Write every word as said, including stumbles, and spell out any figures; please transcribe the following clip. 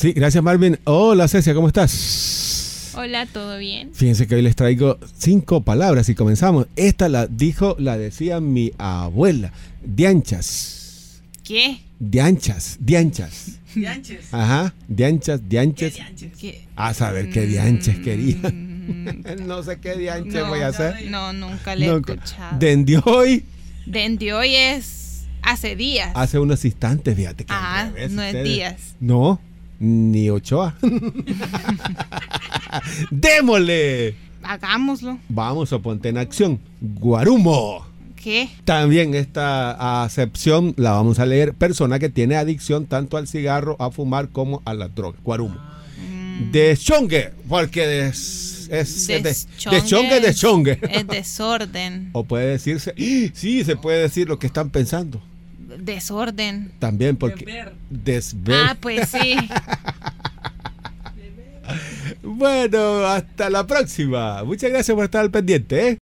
Sí, gracias Marvin. Hola Cecia, ¿cómo estás? Hola, ¿todo bien? Fíjense que hoy les traigo cinco palabras y comenzamos. Esta la dijo, la decía mi abuela. Dianchas. ¿Qué? Dianchas, dianchas. Dianches. Ajá, dianchas, dianches. ¿Qué dianches? ¿Qué? A saber qué dianches quería. Mm, No sé qué dianches no, voy a hacer. No, nunca le he Nunca. escuchado. Desde hoy, Desde hoy es hace días. hace unos instantes, fíjate que Ah, al revés, no es ustedes. días. No, ni Ochoa. ¡Démosle! Hagámoslo. Vamos a ponte en acción. Guarumo. ¿Qué? También esta acepción la vamos a leer. Persona que tiene adicción tanto al cigarro, a fumar como a la droga. Guarumo. Mm, Deschongue, porque es, es de, deschongue deschongue, es- deschongue. Es desorden. O puede decirse, sí, se puede decir lo que están pensando. Desorden. También porque Deber. desver. Ah, pues sí. Bueno, hasta la próxima. Muchas gracias por estar al pendiente, ¿eh?